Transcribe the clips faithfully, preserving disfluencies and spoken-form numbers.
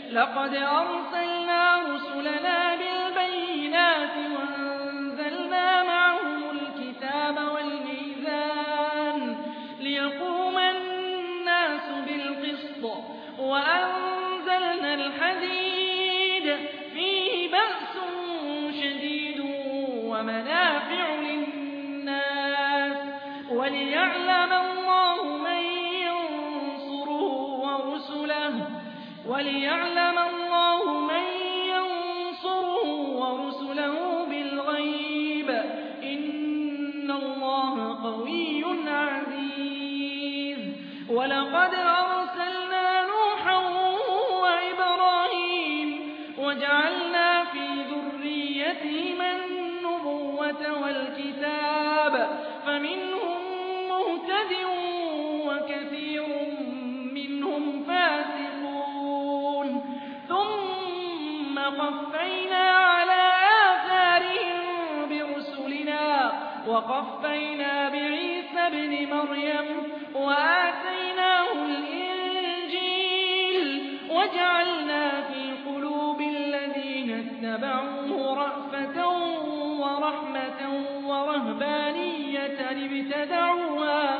لقد أرسلنا رسلنا بالبينات وأنزلنا معهم الكتاب والميزان ليقوم الناس بالقسط وأنزلنا الحديد فيه بأس شديد ومنافع للناس وليعلم الله من ينصره ورسله وليعلم الله من ينصره ورسله بالغيب إن الله قوي عزيز. ولقد أرسلنا نوحا وإبراهيم وجعلنا في ذريتهما النبوة والكتاب فمنهم مهتد وكثير منهم فاسقون ثم قفينا على آثارهم برسلنا وقفينا بعيسى ابن مريم وآتيناه الإنجيل وجعلنا في قلوب الذين اتبعوه رأفة ورحمة ورهبانية ابتدعوها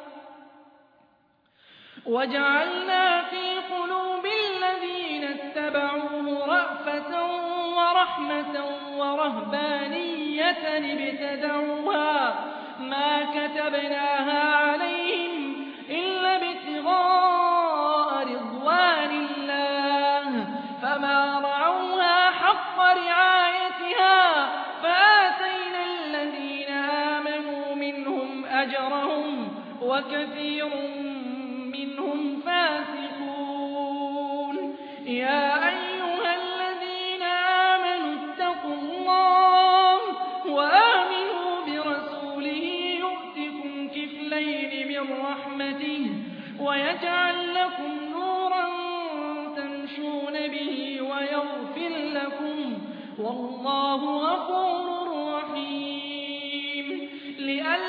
وجعلنا في قلوب الذين اتبعوه رأفة ورحمة ورهبانية ابتدعوها ما كتبناها عليهم إلا ابتغاء رضوان الله فما رعوها حق رعايتها فآتينا الذين آمنوا منهم أجرهم وكثير منهم فاسقون. يا أيها الذين آمنوا اتقوا الله وآمنوا برسوله يؤتكم كفلين من رحمته ويجعل لكم نورا تمشون به ويغفر لكم والله غفور رحيم.